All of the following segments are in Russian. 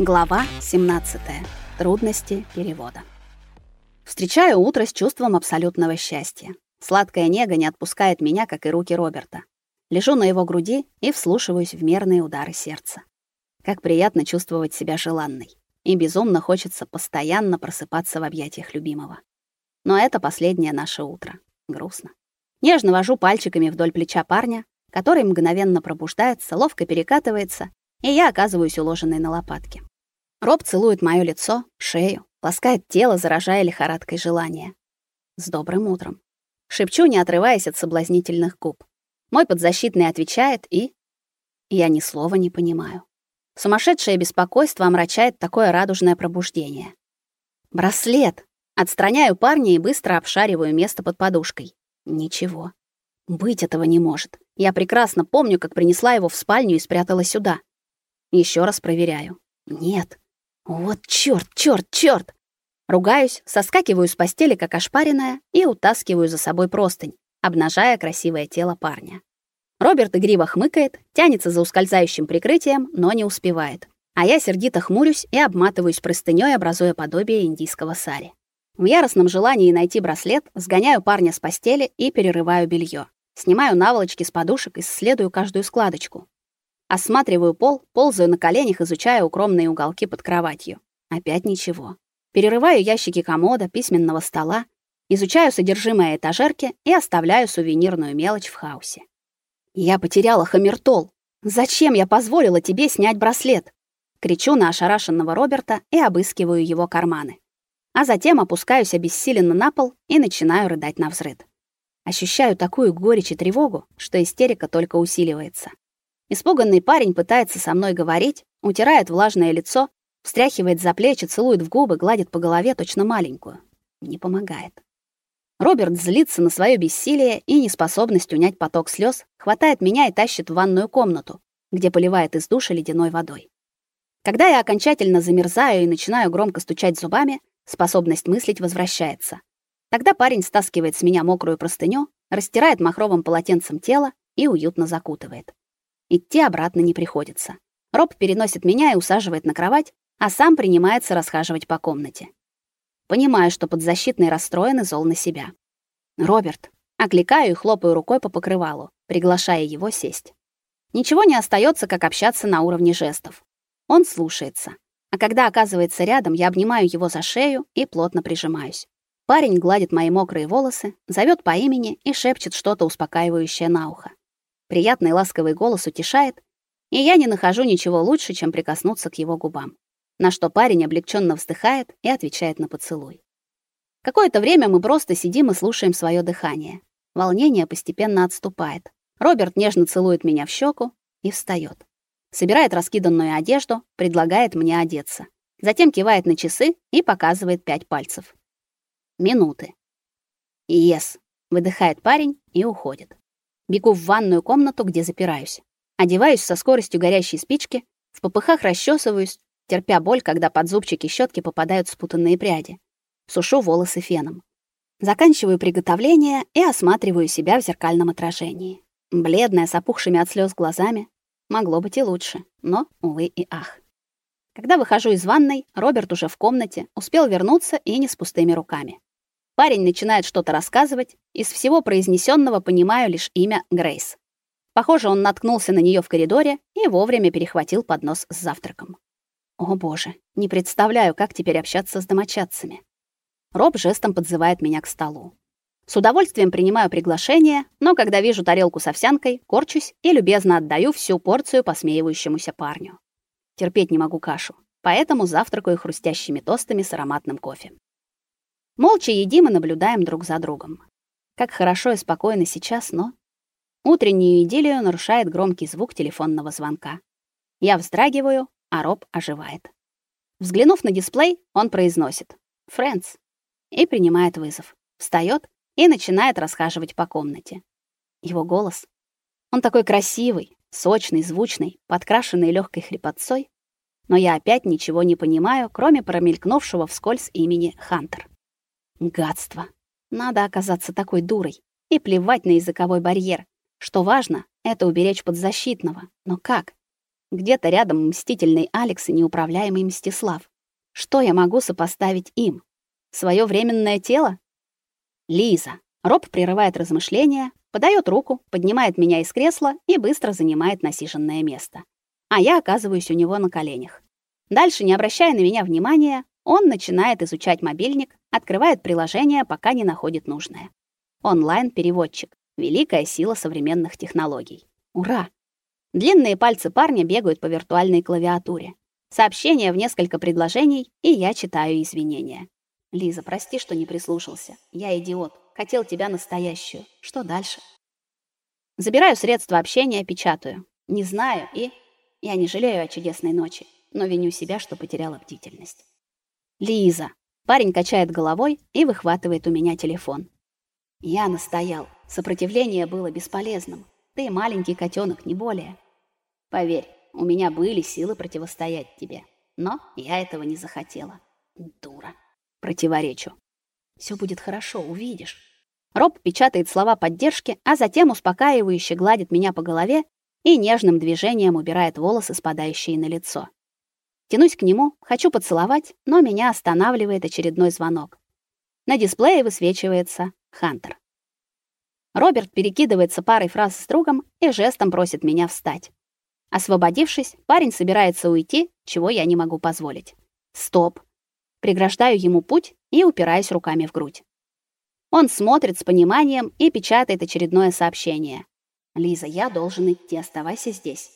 Глава 17. Трудности перевода. Встречаю утро с чувством абсолютного счастья. Сладкая нега не отпускает меня, как и руки Роберта. Лежу на его груди и вслушиваюсь в мерные удары сердца. Как приятно чувствовать себя желанной. И безумно хочется постоянно просыпаться в объятиях любимого. Но это последнее наше утро. Грустно. Нежно вожу пальчиками вдоль плеча парня, который мгновенно пробуждается, ловко перекатывается, и я оказываюсь уложенной на лопатки. Роб целует моё лицо, шею, ласкает тело, заражая лихорадкой желания. «С добрым утром!» Шепчу, не отрываясь от соблазнительных губ. Мой подзащитный отвечает, и... Я ни слова не понимаю. Сумасшедшее беспокойство омрачает такое радужное пробуждение. Браслет! Отстраняю парня и быстро обшариваю место под подушкой. Ничего. Быть этого не может. Я прекрасно помню, как принесла его в спальню и спрятала сюда. Ещё раз проверяю. Нет. Вот чёрт! Ругаюсь, соскакиваю с постели, как ошпаренная, и утаскиваю за собой простынь, обнажая красивое тело парня. Роберт игриво хмыкает, тянется за ускользающим прикрытием, но не успевает. А я сердито хмурюсь и обматываюсь простынёй, образуя подобие индийского сари. В яростном желании найти браслет сгоняю парня с постели и перерываю бельё. Снимаю наволочки с подушек, исследую каждую складочку. Осматриваю пол, ползаю на коленях, изучая укромные уголки под кроватью. Опять ничего. Перерываю ящики комода, письменного стола, изучаю содержимое этажерки и оставляю сувенирную мелочь в хаосе. «Я потеряла хаммертол. Зачем я позволила тебе снять браслет?» Кричу на ошарашенного Роберта и обыскиваю его карманы. А затем опускаюсь обессиленно на пол и начинаю рыдать навзрыд. Ощущаю такую горечь и тревогу, что истерика только усиливается. Испуганный парень пытается со мной говорить, утирает влажное лицо, встряхивает за плечи, целует в губы, гладит по голове точно маленькую. Не помогает. Роберт злится на своё бессилие и неспособность унять поток слёз, хватает меня и тащит в ванную комнату, где поливает из душа ледяной водой. Когда я окончательно замерзаю и начинаю громко стучать зубами, способность мыслить возвращается. Тогда парень стаскивает с меня мокрую простыню, растирает махровым полотенцем тело и уютно закутывает. Идти обратно не приходится. Роб переносит меня и усаживает на кровать, а сам принимается расхаживать по комнате. Понимаю, что подзащитный расстроен и зол на себя. «Роберт!» Окликаю и хлопаю рукой по покрывалу, приглашая его сесть. Ничего не остается, как общаться на уровне жестов. Он слушается. А когда оказывается рядом, я обнимаю его за шею и плотно прижимаюсь. Парень гладит мои мокрые волосы, зовет по имени и шепчет что-то успокаивающее на ухо. Приятный ласковый голос утешает, и я не нахожу ничего лучше, чем прикоснуться к его губам. На что парень облегченно вздыхает и отвечает на поцелуй. Какое-то время мы просто сидим и слушаем свое дыхание. Волнение постепенно отступает. Роберт нежно целует меня в щеку и встает. Собирает раскиданную одежду, предлагает мне одеться. Затем кивает на часы и показывает 5 пальцев. Минуты. «Yes», — выдыхает парень и уходит. Бегу в ванную комнату, где запираюсь. Одеваюсь со скоростью горящей спички, в попыхах расчесываюсь, терпя боль, когда под зубчики щетки попадают спутанные пряди. Сушу волосы феном. Заканчиваю приготовление и осматриваю себя в зеркальном отражении. Бледная, с опухшими от слез глазами. Могло быть и лучше, но, увы и ах. Когда выхожу из ванной, Роберт уже в комнате, успел вернуться и не с пустыми руками. Парень начинает что-то рассказывать, из всего произнесенного понимаю лишь имя Грейс. Похоже, он наткнулся на нее в коридоре и вовремя перехватил поднос с завтраком. О боже, не представляю, как теперь общаться с домочадцами. Роб жестом подзывает меня к столу. С удовольствием принимаю приглашение, но когда вижу тарелку с овсянкой, корчусь и любезно отдаю всю порцию посмеивающемуся парню. Терпеть не могу кашу, поэтому завтракаю хрустящими тостами с ароматным кофе. Молча едим и наблюдаем друг за другом. Как хорошо и спокойно сейчас, но... Утреннюю идиллию нарушает громкий звук телефонного звонка. Я вздрагиваю, а Роб оживает. Взглянув на дисплей, он произносит «Friends» и принимает вызов. Встаёт и начинает расхаживать по комнате. Его голос. Он такой красивый, сочный, звучный, подкрашенный лёгкой хрипотцой, но я опять ничего не понимаю, кроме промелькнувшего вскользь имени Хантер. Гадство. Надо оказаться такой дурой и плевать на языковой барьер. Что важно, это уберечь подзащитного. Но как? Где-то рядом мстительный Алекс и неуправляемый Мстислав. Что я могу сопоставить им? Своё временное тело? Лиза. Роб прерывает размышления, подает руку, поднимает меня из кресла и быстро занимает насиженное место. А я оказываюсь у него на коленях. Дальше, не обращая на меня внимания, он начинает изучать мобильник, открывает приложение, пока не находит нужное. Онлайн-переводчик. Великая сила современных технологий. Ура! Длинные пальцы парня бегают по виртуальной клавиатуре. Сообщение в несколько предложений, и я читаю извинения. Лиза, прости, что не прислушался. Я идиот. Хотел тебя настоящую. Что дальше? Забираю средства общения, печатаю. Не знаю и... Я не жалею о чудесной ночи, но виню себя, что потеряла бдительность. Лиза. Парень качает головой и выхватывает у меня телефон. Я настоял. Сопротивление было бесполезным. Ты маленький котенок, не более. Поверь, у меня были силы противостоять тебе, но я этого не захотела. Дура. Противоречу. Все будет хорошо, увидишь. Роб печатает слова поддержки, а затем успокаивающе гладит меня по голове и нежным движением убирает волосы, спадающие на лицо. Тянусь к нему, хочу поцеловать, но меня останавливает очередной звонок. На дисплее высвечивается Хантер. Роберт перекидывается парой фраз с другом и жестом просит меня встать. Освободившись, парень собирается уйти, чего я не могу позволить. Стоп. Преграждаю ему путь и упираюсь руками в грудь. Он смотрит с пониманием и печатает очередное сообщение. Лиза, я должен идти, оставайся здесь.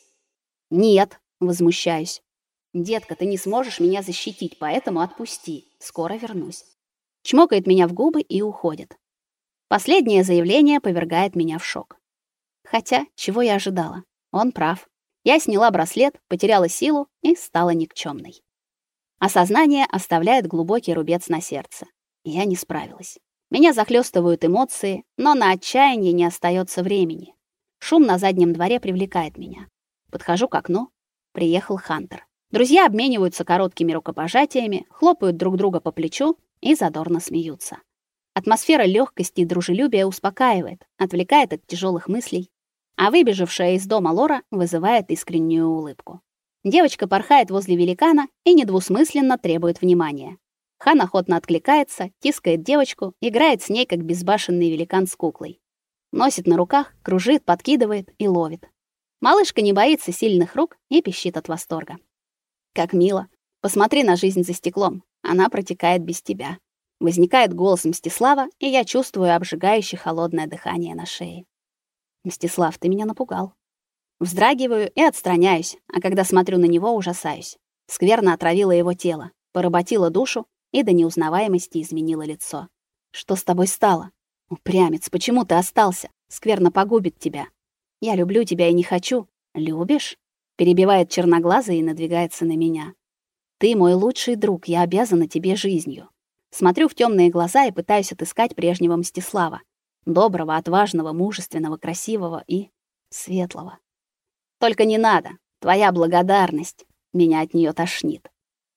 Нет, возмущаюсь. Детка, ты не сможешь меня защитить, поэтому отпусти. Скоро вернусь. Чмокает меня в губы и уходит. Последнее заявление повергает меня в шок. Хотя, чего я ожидала? Он прав. Я сняла браслет, потеряла силу и стала никчёмной. Осознание оставляет глубокий рубец на сердце. Я не справилась. Меня захлестывают эмоции, но на отчаяние не остается времени. Шум на заднем дворе привлекает меня. Подхожу к окну. Приехал Хантер. Друзья обмениваются короткими рукопожатиями, хлопают друг друга по плечу и задорно смеются. Атмосфера легкости и дружелюбия успокаивает, отвлекает от тяжелых мыслей, а выбежавшая из дома Лора вызывает искреннюю улыбку. Девочка порхает возле великана и недвусмысленно требует внимания. Хан охотно откликается, тискает девочку, играет с ней, как безбашенный великан с куклой. Носит на руках, кружит, подкидывает и ловит. Малышка не боится сильных рук и пищит от восторга. Как мило. Посмотри на жизнь за стеклом. Она протекает без тебя. Возникает голос Мстислава, и я чувствую обжигающее холодное дыхание на шее. Мстислав, ты меня напугал. Вздрагиваю и отстраняюсь, а когда смотрю на него, ужасаюсь. Скверно отравила его тело, поработила душу и до неузнаваемости изменила лицо. Что с тобой стало? Упрямец, почему ты остался? Скверно погубит тебя. Я люблю тебя и не хочу. Любишь? Перебивает черноглазый и надвигается на меня. Ты мой лучший друг, я обязана тебе жизнью. Смотрю в темные глаза и пытаюсь отыскать прежнего Мстислава. Доброго, отважного, мужественного, красивого и светлого. Только не надо. Твоя благодарность. Меня от нее тошнит.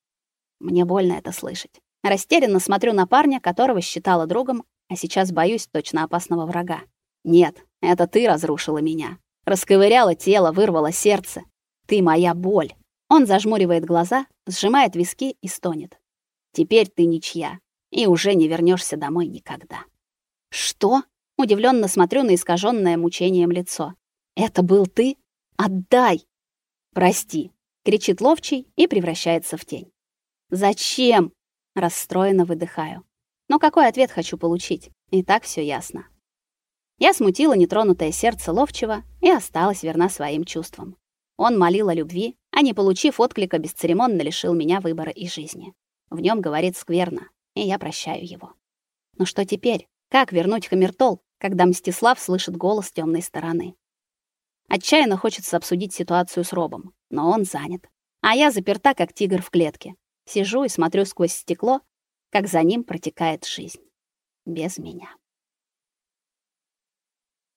Мне больно это слышать. Растерянно смотрю на парня, которого считала другом, а сейчас боюсь точно опасного врага. Нет, это ты разрушила меня. Расковыряла тело, вырвала сердце. Ты моя боль. Он зажмуривает глаза, сжимает виски и стонет. Теперь ты ничья, и уже не вернешься домой никогда. Что? Удивленно смотрю на искаженное мучением лицо. Это был ты? Отдай! Прости, кричит ловчий и превращается в тень. Зачем? Расстроенно выдыхаю. Но какой ответ хочу получить? И так все ясно. Я смутила нетронутое сердце ловчего и осталась верна своим чувствам. Он молил о любви, а не получив отклика, бесцеремонно лишил меня выбора и жизни. В нем говорит скверно, и я прощаю его. Но что теперь? Как вернуть Хамертол, когда Мстислав слышит голос темной стороны? Отчаянно хочется обсудить ситуацию с Робом, но он занят. А я заперта, как тигр в клетке. Сижу и смотрю сквозь стекло, как за ним протекает жизнь. Без меня.